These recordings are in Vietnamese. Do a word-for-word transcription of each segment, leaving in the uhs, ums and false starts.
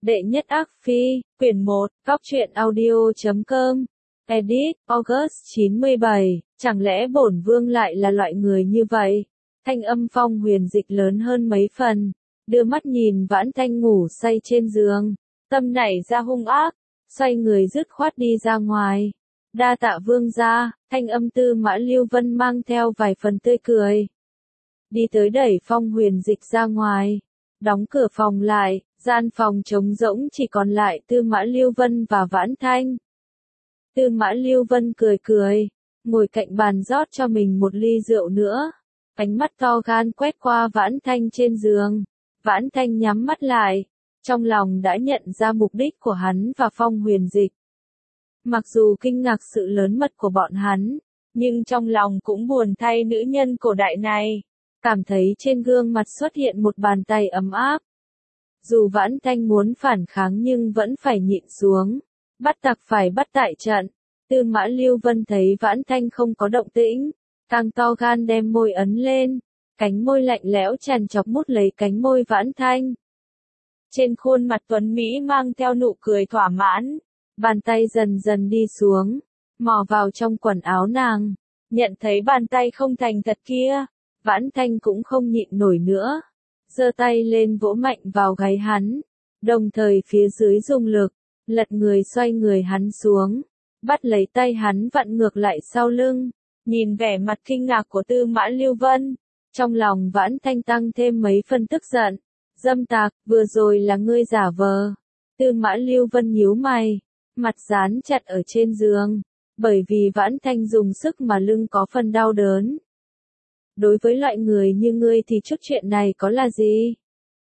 Đệ nhất ác phi, quyển một, góc truyện audio.com, edit, August chín mươi bảy, chẳng lẽ bổn vương lại là loại người như vậy? Thanh âm Phong Huyền Dịch lớn hơn mấy phần, đưa mắt nhìn Vãn Thanh ngủ say trên giường, tâm nảy ra hung ác, xoay người dứt khoát đi ra ngoài. Đa tạ vương gia, thanh âm Tư Mã Lưu Vân mang theo vài phần tươi cười. Đi tới đẩy Phong Huyền Dịch ra ngoài, đóng cửa phòng lại, gian phòng trống rỗng chỉ còn lại Tư Mã Lưu Vân và Vãn Thanh. Tư Mã Lưu Vân cười cười, ngồi cạnh bàn rót cho mình một ly rượu nữa, ánh mắt to gan quét qua Vãn Thanh trên giường. Vãn Thanh nhắm mắt lại, trong lòng đã nhận ra mục đích của hắn và Phong Huyền Dịch. Mặc dù kinh ngạc sự lớn mật của bọn hắn, nhưng trong lòng cũng buồn thay nữ nhân cổ đại này, cảm thấy trên gương mặt xuất hiện một bàn tay ấm áp. Dù Vãn Thanh muốn phản kháng nhưng vẫn phải nhịn xuống, bắt tặc phải bắt tại trận. Tư Mã Lưu Vân thấy Vãn Thanh không có động tĩnh, càng to gan đem môi ấn lên, cánh môi lạnh lẽo tràn chọc mút lấy cánh môi Vãn Thanh. Trên khuôn mặt tuấn Mỹ mang theo nụ cười thỏa mãn, bàn tay dần dần đi xuống, mò vào trong quần áo nàng, nhận thấy bàn tay không thành thật kia, Vãn Thanh cũng không nhịn nổi nữa, giơ tay lên vỗ mạnh vào gáy hắn, đồng thời phía dưới dùng lực, lật người xoay người hắn xuống, bắt lấy tay hắn vặn ngược lại sau lưng, nhìn vẻ mặt kinh ngạc của Tư Mã Lưu Vân, trong lòng Vãn Thanh tăng thêm mấy phân tức giận, dâm tặc, vừa rồi là ngươi giả vờ. Tư Mã Lưu Vân nhíu mày, mặt dán chặt ở trên giường, bởi vì Vãn Thanh dùng sức mà lưng có phần đau đớn. Đối với loại người như ngươi thì chút chuyện này có là gì?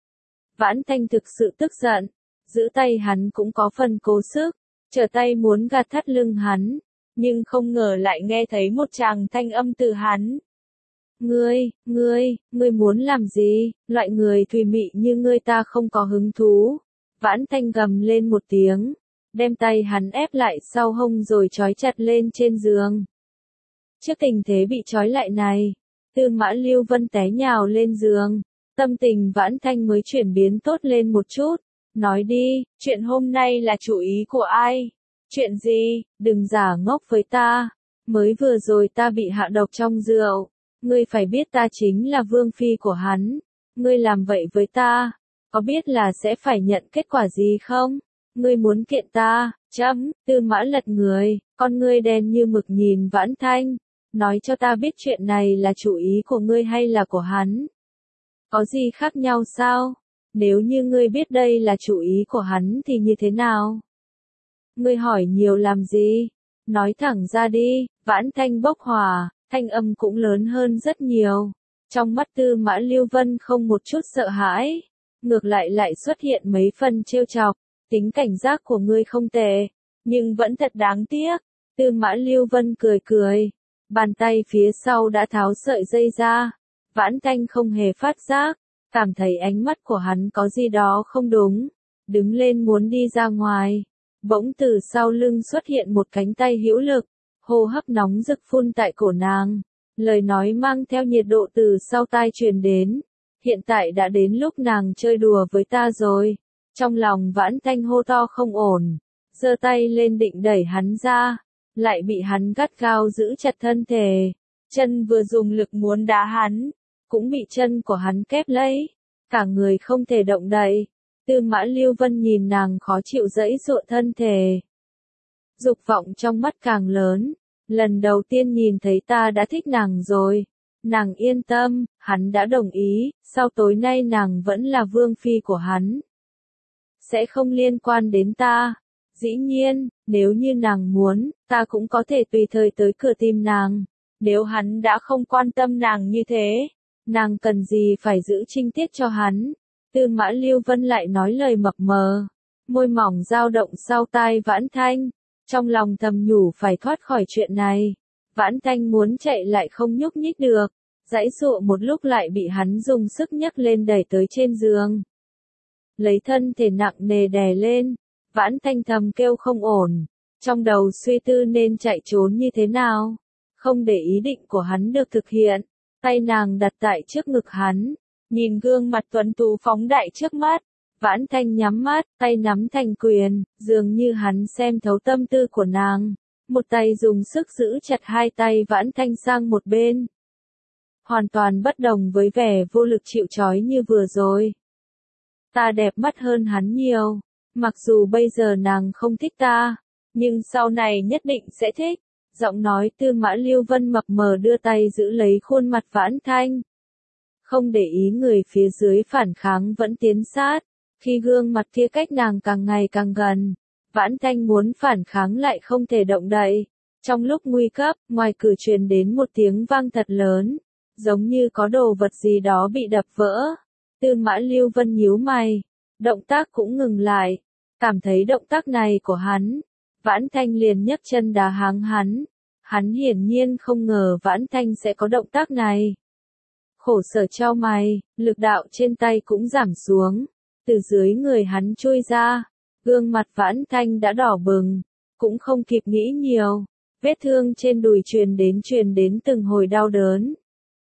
Vãn Thanh thực sự tức giận, giữ tay hắn cũng có phần cố sức, trở tay muốn gạt thắt lưng hắn, nhưng không ngờ lại nghe thấy một tràng thanh âm từ hắn. Ngươi, ngươi, ngươi muốn làm gì? Loại người thùy mị như ngươi ta không có hứng thú. Vãn Thanh gầm lên một tiếng, đem tay hắn ép lại sau hông rồi trói chặt lên trên giường. Trước tình thế bị trói lại này, Tư Mã Lưu Vân té nhào lên giường, tâm tình Vãn Thanh mới chuyển biến tốt lên một chút. Nói đi, chuyện hôm nay là chủ ý của ai? Chuyện gì? Đừng giả ngốc với ta. Mới vừa rồi ta bị hạ độc trong rượu. Ngươi phải biết ta chính là vương phi của hắn. Ngươi làm vậy với ta, có biết là sẽ phải nhận kết quả gì không? Ngươi muốn kiện ta, chấm, Tư Mã lật người, con ngươi đen như mực nhìn Vãn Thanh. Nói cho ta biết chuyện này là chủ ý của ngươi hay là của hắn? Có gì khác nhau sao? Nếu như ngươi biết đây là chủ ý của hắn thì như thế nào? Ngươi hỏi nhiều làm gì? Nói thẳng ra đi. Vãn Thanh bốc hỏa, thanh âm cũng lớn hơn rất nhiều. Trong mắt Tư Mã Lưu Vân không một chút sợ hãi, ngược lại lại xuất hiện mấy phần trêu chọc. Tính cảnh giác của ngươi không tệ, nhưng vẫn thật đáng tiếc. Tư Mã Lưu Vân cười cười, bàn tay phía sau đã tháo sợi dây ra. Vãn Thanh không hề phát giác, cảm thấy ánh mắt của hắn có gì đó không đúng, đứng lên muốn đi ra ngoài. Bỗng từ sau lưng xuất hiện một cánh tay hữu lực, hô hấp nóng rực phun tại cổ nàng, lời nói mang theo nhiệt độ từ sau tai truyền đến. Hiện tại đã đến lúc nàng chơi đùa với ta rồi. Trong lòng Vãn Thanh hô to không ổn, giơ tay lên định đẩy hắn ra, lại bị hắn gắt gao giữ chặt thân thể. Chân vừa dùng lực muốn đá hắn, cũng bị chân của hắn kép lấy, cả người không thể động đậy. Tư Mã Lưu Vân nhìn nàng khó chịu giãy giụa thân thể, dục vọng trong mắt càng lớn. Lần đầu tiên nhìn thấy ta đã thích nàng rồi. Nàng yên tâm, hắn đã đồng ý, sau tối nay nàng vẫn là vương phi của hắn, sẽ không liên quan đến ta. Dĩ nhiên, nếu như nàng muốn, ta cũng có thể tùy thời tới cửa tìm nàng. Nếu hắn đã không quan tâm nàng như thế, nàng cần gì phải giữ trinh tiết cho hắn? Tư Mã Lưu Vân lại nói lời mập mờ, môi mỏng dao động sau tai Vãn Thanh, trong lòng thầm nhủ phải thoát khỏi chuyện này. Vãn Thanh muốn chạy lại không nhúc nhích được, giãy giụa một lúc lại bị hắn dùng sức nhấc lên đẩy tới trên giường. Lấy thân thể nặng nề đè lên, Vãn Thanh thầm kêu không ổn, trong đầu suy tư nên chạy trốn như thế nào. Không để ý định của hắn được thực hiện, tay nàng đặt tại trước ngực hắn, nhìn gương mặt tuấn tú phóng đại trước mắt, Vãn Thanh nhắm mắt, tay nắm thành quyền, dường như hắn xem thấu tâm tư của nàng. Một tay dùng sức giữ chặt hai tay Vãn Thanh sang một bên. Hoàn toàn bất đồng với vẻ vô lực chịu trói như vừa rồi. Ta đẹp mắt hơn hắn nhiều, mặc dù bây giờ nàng không thích ta, nhưng sau này nhất định sẽ thích. Giọng nói Tư Mã Lưu Vân mập mờ đưa tay giữ lấy khuôn mặt Vãn Thanh. Không để ý người phía dưới phản kháng vẫn tiến sát, khi gương mặt kia cách nàng càng ngày càng gần, Vãn Thanh muốn phản kháng lại không thể động đậy. Trong lúc nguy cấp, ngoài cửa truyền đến một tiếng vang thật lớn, giống như có đồ vật gì đó bị đập vỡ. Tư Mã Lưu Vân nhíu mày, động tác cũng ngừng lại, cảm thấy động tác này của hắn, Vãn Thanh liền nhấc chân đá háng hắn. Hắn hiển nhiên không ngờ Vãn Thanh sẽ có động tác này. Khổ sở chau mày, lực đạo trên tay cũng giảm xuống, từ dưới người hắn trôi ra, gương mặt Vãn Thanh đã đỏ bừng, cũng không kịp nghĩ nhiều, vết thương trên đùi truyền đến truyền đến từng hồi đau đớn.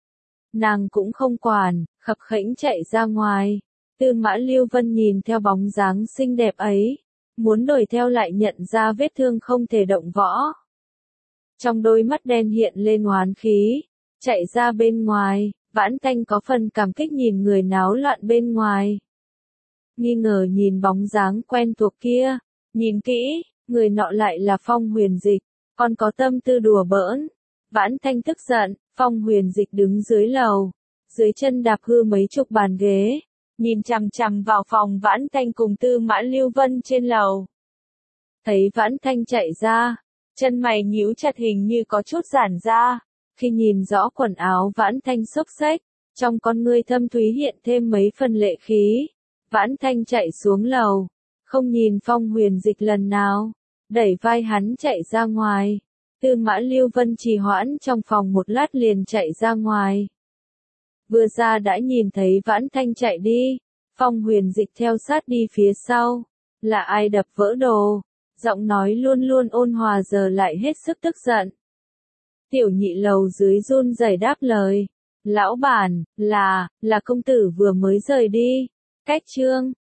Nàng cũng không quản, khập khẽnh chạy ra ngoài. Tư Mã Lưu Vân nhìn theo bóng dáng xinh đẹp ấy, muốn đuổi theo lại nhận ra vết thương không thể động võ. Trong đôi mắt đen hiện lên oán khí, chạy ra bên ngoài, Vãn Thanh có phần cảm kích nhìn người náo loạn bên ngoài. Nghi ngờ nhìn bóng dáng quen thuộc kia, nhìn kỹ, người nọ lại là Phong Huyền Dịch, còn có tâm tư đùa bỡn. Vãn Thanh tức giận, Phong Huyền Dịch đứng dưới lầu, dưới chân đạp hư mấy chục bàn ghế, nhìn chằm chằm vào phòng Vãn Thanh cùng Tư Mã Lưu Vân trên lầu. Thấy Vãn Thanh chạy ra, chân mày nhíu chặt hình như có chút giãn ra, khi nhìn rõ quần áo Vãn Thanh xốc xếch, trong con ngươi thâm thúy hiện thêm mấy phần lệ khí. Vãn Thanh chạy xuống lầu, không nhìn Phong Huyền Dịch lần nào, đẩy vai hắn chạy ra ngoài. Tư Mã Lưu Vân trì hoãn trong phòng một lát liền chạy ra ngoài. Vừa ra đã nhìn thấy Vãn Thanh chạy đi, Phong Huyền Dịch theo sát đi phía sau. Là ai đập vỡ đồ? Giọng nói luôn luôn ôn hòa giờ lại hết sức tức giận. Tiểu nhị lầu dưới run rẩy đáp lời. Lão bản, là, là công tử vừa mới rời đi. Cách chương.